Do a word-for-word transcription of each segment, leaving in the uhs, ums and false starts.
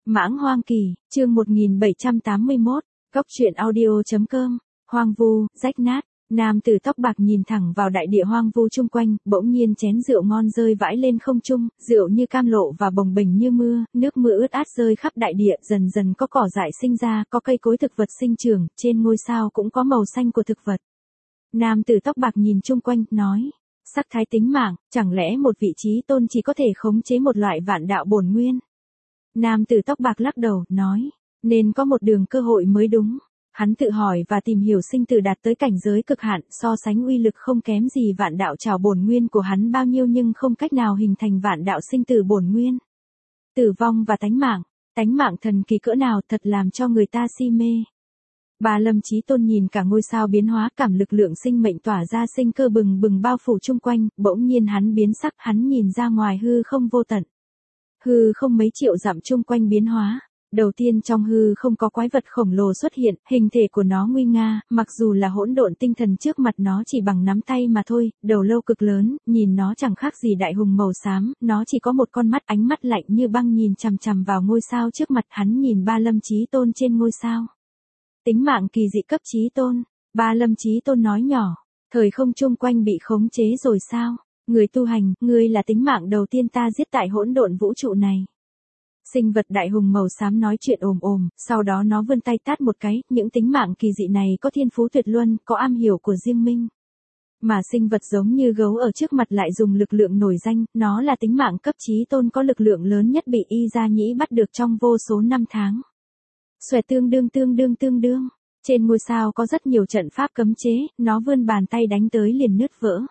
Mãng Hoang Kỳ, chương một nghìn bảy trăm tám mươi mốt, Góc truyện audio.com, hoang vu, rách nát. Nam tử tóc bạc nhìn thẳng vào đại địa hoang vu chung quanh, bỗng nhiên chén rượu ngon rơi vãi lên không trung, rượu như cam lộ và bồng bềnh như mưa, nước mưa ướt át rơi khắp đại địa, dần dần có cỏ dại sinh ra, có cây cối thực vật sinh trưởng, trên ngôi sao cũng có màu xanh của thực vật. Nam tử tóc bạc nhìn chung quanh, nói, sắc thái tính mạng, chẳng lẽ một vị trí tôn chỉ có thể khống chế một loại vạn đạo bổn nguyên? Nam tử tóc bạc lắc đầu, nói, nên có một đường cơ hội mới đúng. Hắn tự hỏi và tìm hiểu sinh tử đạt tới cảnh giới cực hạn, so sánh uy lực không kém gì vạn đạo trảo bổn nguyên của hắn bao nhiêu nhưng không cách nào hình thành vạn đạo sinh tử bổn nguyên. Tử vong và tánh mạng, tánh mạng thần kỳ cỡ nào thật làm cho người ta si mê. Bà Lâm Chí Tôn nhìn cả ngôi sao biến hóa, cảm lực lượng sinh mệnh tỏa ra sinh cơ bừng bừng bao phủ chung quanh, bỗng nhiên hắn biến sắc, hắn nhìn ra ngoài hư không vô tận. Hư không mấy triệu dặm chung quanh biến hóa. Đầu tiên trong hư không có quái vật khổng lồ xuất hiện, hình thể của nó nguy nga, mặc dù là hỗn độn tinh thần trước mặt nó chỉ bằng nắm tay mà thôi, đầu lâu cực lớn, nhìn nó chẳng khác gì đại hùng màu xám, nó chỉ có một con mắt, ánh mắt lạnh như băng nhìn chằm chằm vào ngôi sao trước mặt. Hắn nhìn Ba Lâm Chí Tôn trên ngôi sao. Tính mạng kỳ dị cấp Chí Tôn. Ba Lâm Chí Tôn nói nhỏ, thời không chung quanh bị khống chế rồi sao? Người tu hành, ngươi là tính mạng đầu tiên ta giết tại hỗn độn vũ trụ này. Sinh vật đại hùng màu xám nói chuyện ồm ồm, sau đó nó vươn tay tát một cái, những tính mạng kỳ dị này có thiên phú tuyệt luân, có am hiểu của riêng mình. Mà sinh vật giống như gấu ở trước mặt lại dùng lực lượng nổi danh, nó là tính mạng cấp Chí Tôn có lực lượng lớn nhất bị Y Gia Nhĩ bắt được trong vô số năm tháng. Xòe tương đương tương đương tương đương, trên ngôi sao có rất nhiều trận pháp cấm chế, nó vươn bàn tay đánh tới liền nứt vỡ.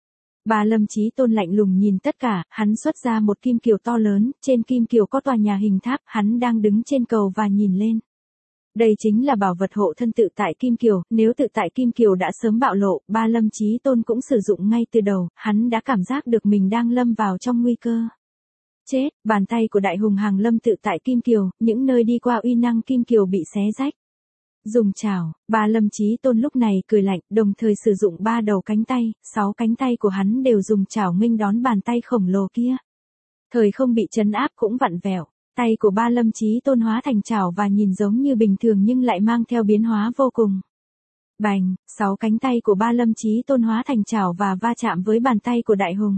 Ba Lâm Chí Tôn lạnh lùng nhìn tất cả, hắn xuất ra một kim kiều to lớn, trên kim kiều có tòa nhà hình tháp, hắn đang đứng trên cầu và nhìn lên. Đây chính là bảo vật hộ thân tự tại kim kiều, nếu tự tại kim kiều đã sớm bạo lộ, Ba Lâm Chí Tôn cũng sử dụng ngay từ đầu, hắn đã cảm giác được mình đang lâm vào trong nguy cơ. Chết, bàn tay của đại hùng hàng lâm tự tại kim kiều, những nơi đi qua uy năng kim kiều bị xé rách. Dùng chảo, Ba Lâm Chí Tôn lúc này cười lạnh, đồng thời sử dụng ba đầu cánh tay, sáu cánh tay của hắn đều dùng chảo nghênh đón bàn tay khổng lồ kia. Thời không bị trấn áp cũng vặn vẹo, tay của Ba Lâm Chí Tôn hóa thành chảo và nhìn giống như bình thường nhưng lại mang theo biến hóa vô cùng. Bành, sáu cánh tay của Ba Lâm Chí Tôn hóa thành chảo và va chạm với bàn tay của đại hùng.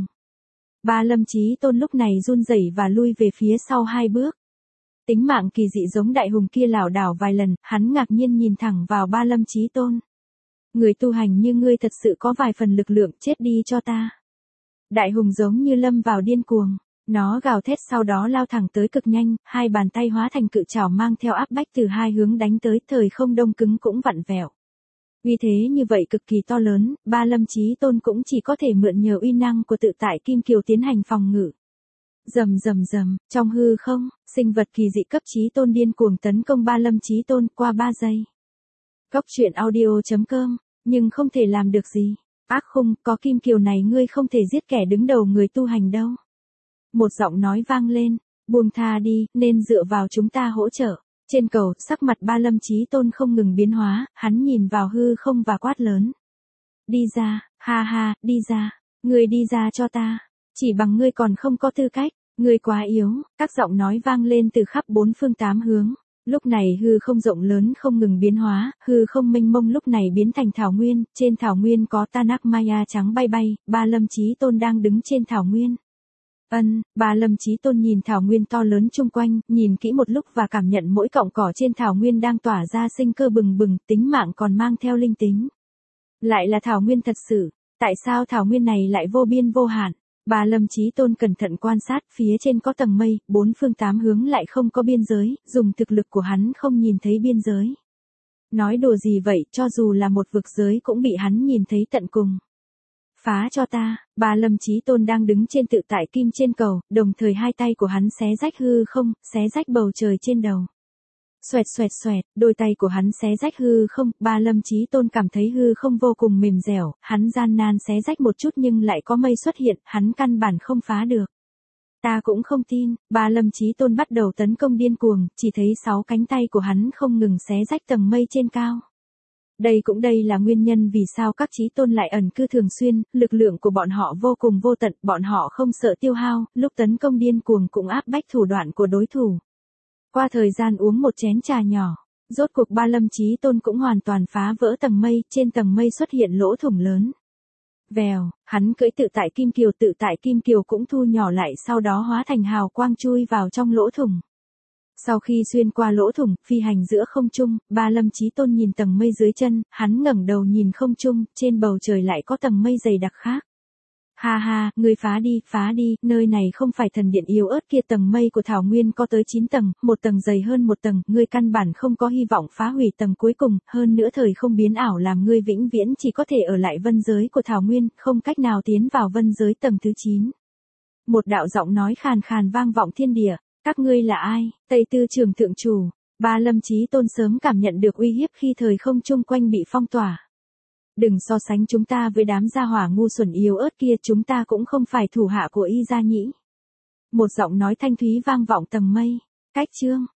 Ba Lâm Chí Tôn lúc này run rẩy và lui về phía sau hai bước. Tính mạng kỳ dị giống đại hùng kia lảo đảo vài lần, hắn ngạc nhiên nhìn thẳng vào Ba Lâm Chí Tôn. Người tu hành như ngươi thật sự có vài phần lực lượng, chết đi cho ta. Đại hùng giống như lâm vào điên cuồng, nó gào thét sau đó lao thẳng tới cực nhanh, hai bàn tay hóa thành cự trảo mang theo áp bách từ hai hướng đánh tới, thời không đông cứng cũng vặn vẹo. Uy thế như vậy cực kỳ to lớn, Ba Lâm Chí Tôn cũng chỉ có thể mượn nhờ uy năng của tự tại kim kiều tiến hành phòng ngự. Rầm rầm rầm, trong hư không, sinh vật kỳ dị cấp Chí Tôn điên cuồng tấn công Ba Lâm Chí Tôn qua ba giây. Góc truyện audio.com, nhưng không thể làm được gì. Ác khung, có kim kiều này ngươi không thể giết kẻ đứng đầu người tu hành đâu. Một giọng nói vang lên, buông tha đi, nên dựa vào chúng ta hỗ trợ. Trên cầu, sắc mặt Ba Lâm Chí Tôn không ngừng biến hóa, hắn nhìn vào hư không và quát lớn. Đi ra, ha ha, đi ra, ngươi đi ra cho ta. Chỉ bằng ngươi còn không có tư cách, ngươi quá yếu, các giọng nói vang lên từ khắp bốn phương tám hướng. Lúc này hư không rộng lớn không ngừng biến hóa, hư không mênh mông lúc này biến thành thảo nguyên, trên thảo nguyên có Tanak Maya trắng bay bay, Ba Lâm Chí Tôn đang đứng trên thảo nguyên. Ân, Ba Lâm Chí Tôn nhìn thảo nguyên to lớn chung quanh, nhìn kỹ một lúc và cảm nhận mỗi cọng cỏ trên thảo nguyên đang tỏa ra sinh cơ bừng bừng, tính mạng còn mang theo linh tính. Lại là thảo nguyên thật sự, tại sao thảo nguyên này lại vô biên vô hạn? Ba Lâm Chí Tôn cẩn thận quan sát, phía trên có tầng mây, bốn phương tám hướng lại không có biên giới, dùng thực lực của hắn không nhìn thấy biên giới. Nói đùa gì vậy, cho dù là một vực giới cũng bị hắn nhìn thấy tận cùng. Phá cho ta, Ba Lâm Chí Tôn đang đứng trên tự tại kim trên cầu, đồng thời hai tay của hắn xé rách hư không, xé rách bầu trời trên đầu. Xoẹt xoẹt xoẹt, đôi tay của hắn xé rách hư không, Ba Lâm Chí Tôn cảm thấy hư không vô cùng mềm dẻo, hắn gian nan xé rách một chút nhưng lại có mây xuất hiện, hắn căn bản không phá được. Ta cũng không tin, Ba Lâm Chí Tôn bắt đầu tấn công điên cuồng, chỉ thấy sáu cánh tay của hắn không ngừng xé rách tầng mây trên cao. Đây cũng đây là nguyên nhân vì sao các Chí Tôn lại ẩn cư thường xuyên, lực lượng của bọn họ vô cùng vô tận, bọn họ không sợ tiêu hao, lúc tấn công điên cuồng cũng áp bách thủ đoạn của đối thủ. Qua thời gian uống một chén trà nhỏ, rốt cuộc Ba Lâm Chí Tôn cũng hoàn toàn phá vỡ tầng mây, trên tầng mây xuất hiện lỗ thủng lớn. Vèo, hắn cưỡi tự tại kim kiều, tự tại kim kiều cũng thu nhỏ lại, sau đó hóa thành hào quang chui vào trong lỗ thủng. Sau khi xuyên qua lỗ thủng, phi hành giữa không trung, Ba Lâm Chí Tôn nhìn tầng mây dưới chân, hắn ngẩng đầu nhìn không trung, trên bầu trời lại có tầng mây dày đặc khác. Ha ha, ngươi phá đi, phá đi, nơi này không phải thần điện yếu ớt kia, tầng mây của Thảo Nguyên có tới chín tầng, một tầng dày hơn một tầng, ngươi căn bản không có hy vọng phá hủy tầng cuối cùng, hơn nữa thời không biến ảo làm ngươi vĩnh viễn chỉ có thể ở lại vân giới của Thảo Nguyên, không cách nào tiến vào vân giới tầng thứ chín. Một đạo giọng nói khàn khàn vang vọng thiên địa, các ngươi là ai? Tây Tư Trường thượng chủ. Ba Lâm Chí Tôn sớm cảm nhận được uy hiếp khi thời không chung quanh bị phong tỏa. Đừng so sánh chúng ta với đám gia hỏa ngu xuẩn yếu ớt kia, chúng ta cũng không phải thủ hạ của Y Gia Nhĩ. Một giọng nói thanh thúy vang vọng tầng mây. Cách chương.